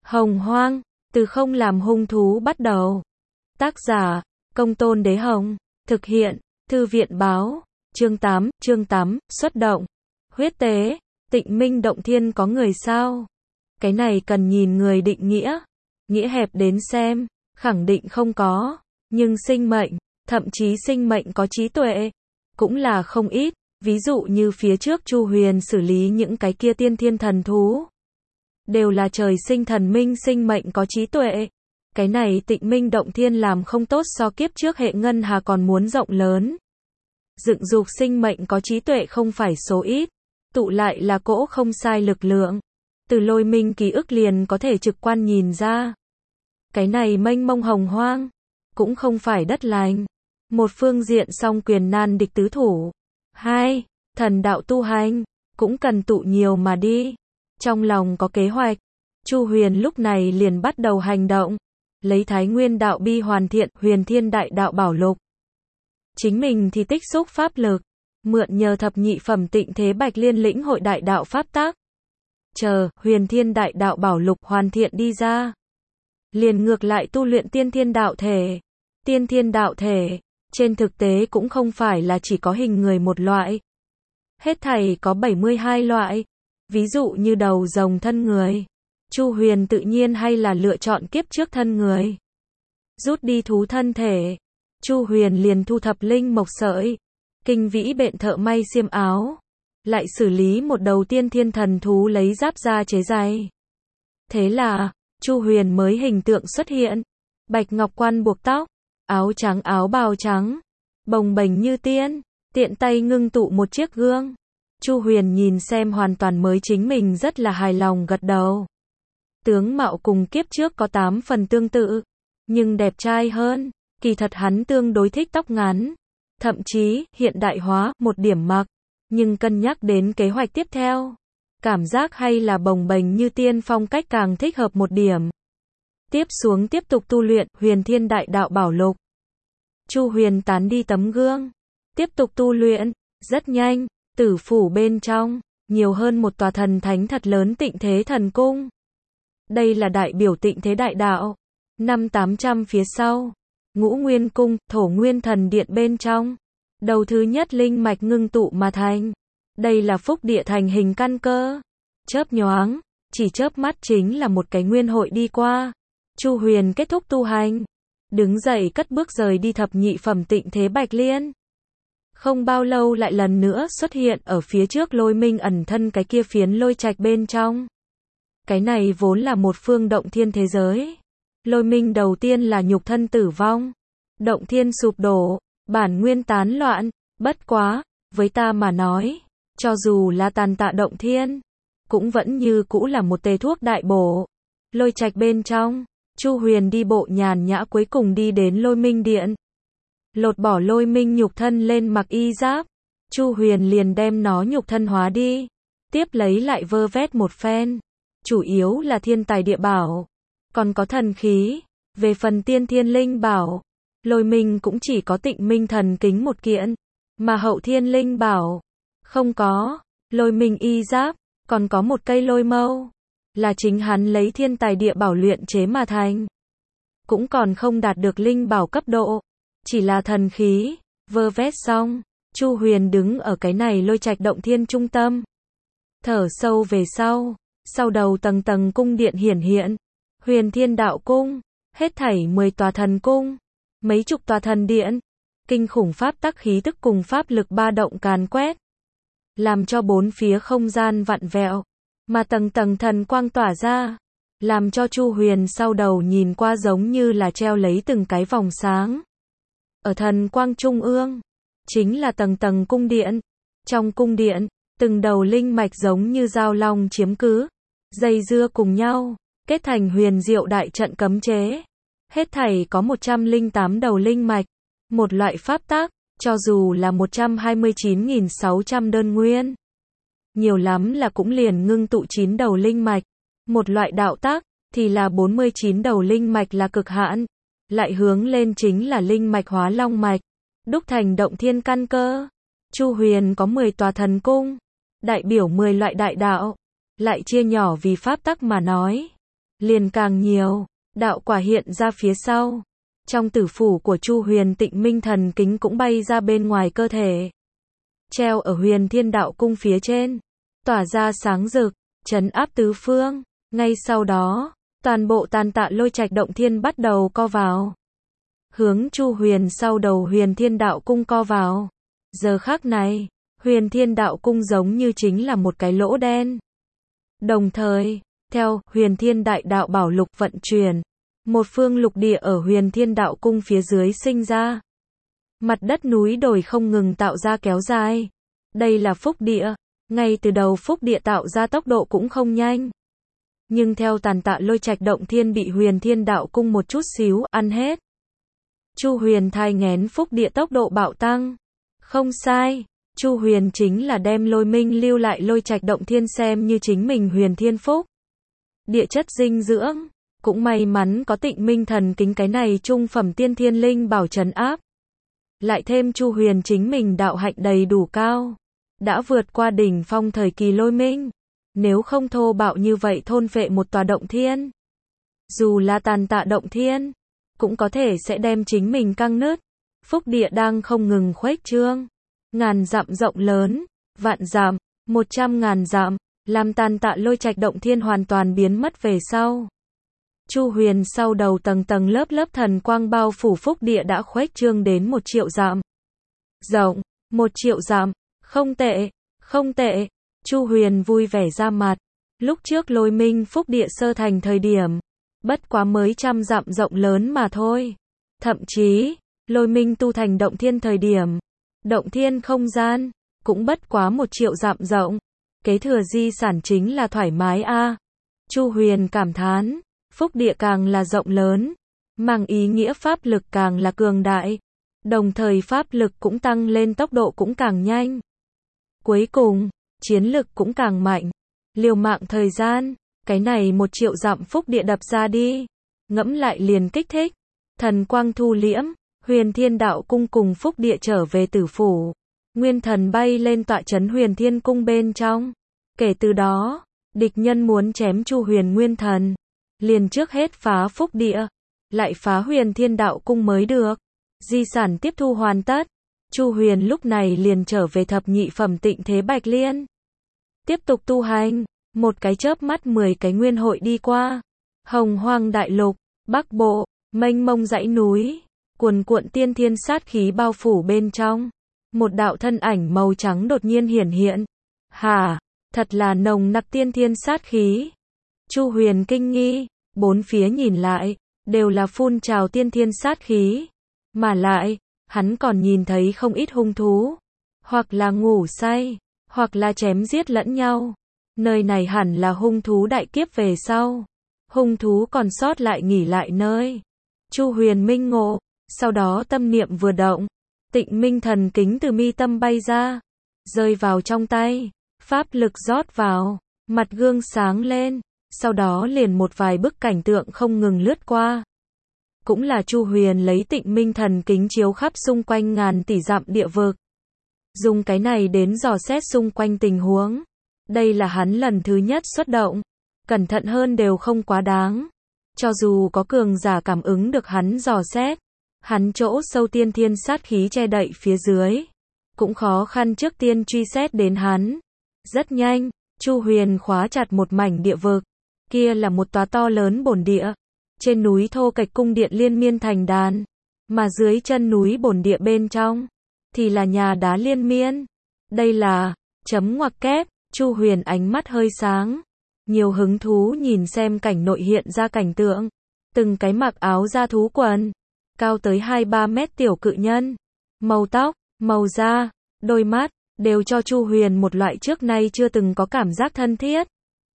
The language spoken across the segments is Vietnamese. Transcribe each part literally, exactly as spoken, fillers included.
Hồng Hoang, từ không làm hung thú bắt đầu. Tác giả, Công Tôn Đế Hồng. Thực hiện, Thư viện Báo. Chương tám, chương tám, xuất động. Huyết tế, Tịnh Minh Động Thiên có người sao? Cái này cần nhìn người định nghĩa. Nghĩa hẹp đến xem, khẳng định không có. Nhưng sinh mệnh, thậm chí sinh mệnh có trí tuệ, cũng là không ít. Ví dụ như phía trước Chu Huyền xử lý những cái kia tiên thiên thần thú. Đều là trời sinh thần minh sinh mệnh có trí tuệ. Cái này Tịnh Minh Động Thiên làm không tốt so kiếp trước hệ ngân hà còn muốn rộng lớn. Dựng dục sinh mệnh có trí tuệ không phải số ít. Tụ lại là cỗ không sai lực lượng. Từ Lôi Minh ký ức liền có thể trực quan nhìn ra. Cái này mênh mông hồng hoang, cũng không phải đất lành. Một phương diện song quyền nan địch tứ thủ. Hai, thần đạo tu hành, cũng cần tụ nhiều mà đi. Trong lòng có kế hoạch, Chu Huyền lúc này liền bắt đầu hành động. Lấy Thái Nguyên đạo bi hoàn thiện Huyền Thiên Đại Đạo Bảo Lục. Chính mình thì tích xúc pháp lực, mượn nhờ thập nhị phẩm Tịnh Thế Bạch Liên lĩnh hội đại đạo pháp tác. Chờ Huyền Thiên Đại Đạo Bảo Lục hoàn thiện đi ra, liền ngược lại tu luyện Tiên Thiên Đạo Thể. Tiên Thiên Đạo Thể, trên thực tế cũng không phải là chỉ có hình người một loại. Hết thảy có bảy mươi hai loại. Ví dụ như đầu rồng thân người. Chu Huyền tự nhiên hay là lựa chọn kiếp trước thân người. Rút đi thú thân thể, Chu Huyền liền thu thập linh mộc sợi, kinh vĩ bện thợ may xiêm áo, lại xử lý một đầu tiên thiên thần thú lấy giáp ra chế giày. Thế là, Chu Huyền mới hình tượng xuất hiện. Bạch ngọc quan buộc tóc, áo trắng áo bào trắng, bồng bềnh như tiên, tiện tay ngưng tụ một chiếc gương. Chu Huyền nhìn xem hoàn toàn mới chính mình rất là hài lòng gật đầu. Tướng mạo cùng kiếp trước có tám phần tương tự, nhưng đẹp trai hơn. Kỳ thật hắn tương đối thích tóc ngắn, thậm chí hiện đại hóa một điểm mặc, nhưng cân nhắc đến kế hoạch tiếp theo, cảm giác hay là bồng bềnh như tiên phong cách càng thích hợp một điểm. Tiếp xuống tiếp tục tu luyện Huyền Thiên Đại Đạo Bảo Lục. Chu Huyền tán đi tấm gương, tiếp tục tu luyện. Rất nhanh, tử phủ bên trong nhiều hơn một tòa thần thánh thật lớn Tịnh Thế Thần Cung. Đây là đại biểu Tịnh Thế Đại Đạo. Năm tám trăm phía sau, Ngũ Nguyên Cung, Thổ Nguyên Thần Điện bên trong, đầu thứ nhất linh mạch ngưng tụ mà thành. Đây là phúc địa thành hình căn cơ. Chớp nhoáng, chỉ chớp mắt chính là một cái nguyên hội đi qua. Chu Huyền kết thúc tu hành, đứng dậy cất bước rời đi thập nhị phẩm Tịnh Thế Bạch Liên. Không bao lâu lại lần nữa xuất hiện ở phía trước Lôi Minh ẩn thân cái kia phiến lôi trạch bên trong. Cái này vốn là một phương động thiên thế giới. Lôi Minh đầu tiên là nhục thân tử vong, động thiên sụp đổ, bản nguyên tán loạn. Bất quá, với ta mà nói, cho dù là tàn tạ động thiên, cũng vẫn như cũ là một tề thuốc đại bổ. Lôi trạch bên trong, Chu Huyền đi bộ nhàn nhã cuối cùng đi đến Lôi Minh điện. Lột bỏ Lôi Minh nhục thân lên mặc y giáp, Chu Huyền liền đem nó nhục thân hóa đi, tiếp lấy lại vơ vét một phen, chủ yếu là thiên tài địa bảo, còn có thần khí. Về phần tiên thiên linh bảo, Lôi Minh cũng chỉ có Tịnh Minh thần kính một kiện, mà hậu thiên linh bảo không có. Lôi Minh y giáp còn có một cây lôi mâu, là chính hắn lấy thiên tài địa bảo luyện chế mà thành, cũng còn không đạt được linh bảo cấp độ, chỉ là thần khí. Vơ vét xong, Chu Huyền đứng ở cái này lôi trạch động thiên trung tâm, thở sâu về sau. Sau đầu tầng tầng cung điện hiển hiện. Huyền Thiên Đạo Cung, hết thảy mười tòa thần cung, mấy chục tòa thần điện, kinh khủng pháp tắc khí tức cùng pháp lực ba động càn quét, làm cho bốn phía không gian vặn vẹo, mà tầng tầng thần quang tỏa ra, làm cho Chu Huyền sau đầu nhìn qua giống như là treo lấy từng cái vòng sáng. Ở thần quang trung ương, chính là tầng tầng cung điện. Trong cung điện, từng đầu linh mạch giống như dao long chiếm cứ, dây dưa cùng nhau, kết thành huyền diệu đại trận cấm chế. Hết thảy có một trăm lẻ tám đầu linh mạch, một loại pháp tác, cho dù là một trăm hai mươi chín nghìn sáu trăm đơn nguyên, nhiều lắm là cũng liền ngưng tụ chín đầu linh mạch. Một loại đạo tác, thì là bốn mươi chín đầu linh mạch là cực hạn, lại hướng lên chính là linh mạch hóa long mạch, đúc thành động thiên căn cơ. Chu Huyền có mười tòa thần cung, đại biểu mười loại đại đạo, lại chia nhỏ vì pháp tắc mà nói. liền càng nhiều, đạo quả hiện ra phía sau. Trong tử phủ của Chu Huyền, Tịnh Minh Thần Kính cũng bay ra bên ngoài cơ thể. Treo ở Huyền Thiên Đạo Cung phía trên, tỏa ra sáng rực, trấn áp tứ phương. Ngay sau đó, toàn bộ Tàn Tạ Lôi Trạch Động Thiên bắt đầu co vào. Hướng Chu Huyền sau đầu Huyền Thiên Đạo Cung co vào. Giờ khắc này, Huyền Thiên Đạo Cung giống như chính là một cái lỗ đen. Đồng thời, theo Huyền Thiên Đại Đạo Bảo Lục vận chuyển, một phương lục địa ở Huyền Thiên Đạo Cung phía dưới sinh ra. Mặt đất núi đồi không ngừng tạo ra kéo dài. Đây là phúc địa, ngay từ đầu phúc địa tạo ra tốc độ cũng không nhanh. Nhưng theo Tàn Tạ Lôi Trạch Động Thiên bị Huyền Thiên Đạo Cung một chút xíu ăn hết. Chu Huyền thai nghén phúc địa tốc độ bạo tăng. Không sai, Chu Huyền chính là đem Lôi Minh lưu lại Lôi Trạch Động Thiên xem như chính mình Huyền Thiên Phúc. Địa chất dinh dưỡng, cũng may mắn có Tịnh Minh Thần Kính cái này trung phẩm tiên thiên linh bảo trấn áp. Lại thêm Chu Huyền chính mình đạo hạnh đầy đủ cao, đã vượt qua đỉnh phong thời kỳ Lôi Minh. Nếu không thô bạo như vậy thôn phệ một tòa động thiên, dù là Tàn Tạ Động Thiên, cũng có thể sẽ đem chính mình căng nứt. Phúc địa đang không ngừng khuếch trương, ngàn dặm rộng lớn, vạn dặm, một trăm ngàn dặm, làm Tàn Tạ Lôi Trạch Động Thiên hoàn toàn biến mất về sau. Chu Huyền sau đầu tầng tầng lớp lớp thần quang bao phủ phúc địa đã khuếch trương đến một triệu dặm. Rộng, một triệu dặm, không tệ, không tệ. Chu Huyền vui vẻ ra mặt. Lúc trước Lôi Minh phúc địa sơ thành thời điểm, bất quá mới trăm dặm rộng lớn mà thôi. Thậm chí, Lôi Minh tu thành động thiên thời điểm, động thiên không gian, cũng bất quá một triệu dặm rộng. Kế thừa di sản chính là thoải mái a. À. Chu Huyền cảm thán, phúc địa càng là rộng lớn, mang ý nghĩa pháp lực càng là cường đại. Đồng thời pháp lực cũng tăng lên, tốc độ cũng càng nhanh. Cuối cùng, chiến lực cũng càng mạnh. Liều mạng thời gian, cái này một triệu dặm phúc địa đập ra đi, ngẫm lại liền kích thích. Thần quang thu liễm, Huyền Thiên Đạo Cung cùng phúc địa trở về tử phủ. Nguyên thần bay lên tọa trấn Huyền Thiên Cung bên trong. Kể từ đó, địch nhân muốn chém Chu Huyền Nguyên thần, liền trước hết phá phúc địa, lại phá Huyền Thiên Đạo Cung mới được. Di sản tiếp thu hoàn tất, Chu Huyền lúc này liền trở về thập nhị phẩm Tịnh Thế Bạch Liên. Tiếp tục tu hành, một cái chớp mắt mười cái nguyên hội đi qua. Hồng Hoang Đại Lục, Bắc Bộ, mênh mông dãy núi, cuồn cuộn tiên thiên sát khí bao phủ bên trong. Một đạo thân ảnh màu trắng đột nhiên hiển hiện. Hả, thật là nồng nặc tiên thiên sát khí. Chu Huyền kinh nghi, bốn phía nhìn lại, đều là phun trào tiên thiên sát khí. Mà lại, hắn còn nhìn thấy không ít hung thú, hoặc là ngủ say, hoặc là chém giết lẫn nhau. Nơi này hẳn là hung thú đại kiếp về sau. Hung thú còn sót lại nghỉ lại nơi. Chu Huyền minh ngộ, sau đó tâm niệm vừa động, Tịnh Minh Thần Kính từ mi tâm bay ra, rơi vào trong tay, pháp lực rót vào, mặt gương sáng lên, sau đó liền một vài bức cảnh tượng không ngừng lướt qua. Cũng là Chu Huyền lấy Tịnh Minh Thần Kính chiếu khắp xung quanh ngàn tỷ dặm địa vực. Dùng cái này đến dò xét xung quanh tình huống. Đây là hắn lần thứ nhất xuất động. Cẩn thận hơn đều không quá đáng. Cho dù có cường giả cảm ứng được hắn dò xét, hắn chỗ sâu tiên thiên sát khí che đậy phía dưới, cũng khó khăn trước tiên truy xét đến hắn. Rất nhanh, Chu Huyền khóa chặt một mảnh địa vực. Kia là một tòa to lớn bổn địa. Trên núi thô kệch cung điện liên miên thành đàn, mà dưới chân núi bổn địa bên trong thì là nhà đá liên miên. Đây là chấm ngoặc kép. Chu Huyền ánh mắt hơi sáng, nhiều hứng thú nhìn xem cảnh nội hiện ra cảnh tượng. Từng cái mặc áo da thú quần, cao tới hai ba mét tiểu cự nhân, màu tóc, màu da, đôi mắt, đều cho Chu Huyền một loại trước nay chưa từng có cảm giác thân thiết.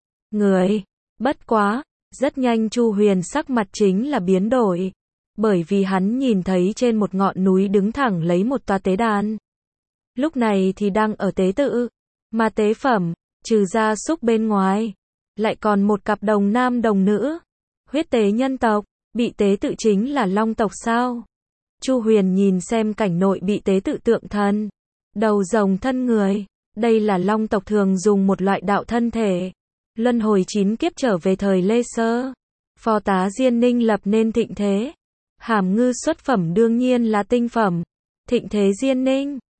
Người, bất quá, rất nhanh Chu Huyền sắc mặt chính là biến đổi, bởi vì hắn nhìn thấy trên một ngọn núi đứng thẳng lấy một tòa tế đàn. Lúc này thì đang ở tế tự, mà tế phẩm, trừ gia súc bên ngoài, lại còn một cặp đồng nam đồng nữ, huyết tế nhân tộc, bị tế tự chính là long tộc sao? Chu Huyền nhìn xem cảnh nội bị tế tự tượng thần, đầu rồng thân người, đây là long tộc thường dùng một loại đạo thân thể, luân hồi chín kiếp trở về thời Lê Sơ, Phò tá Diên Ninh lập nên thịnh thế. Hàm ngư xuất phẩm đương nhiên là tinh phẩm. Thịnh thế Diên Ninh.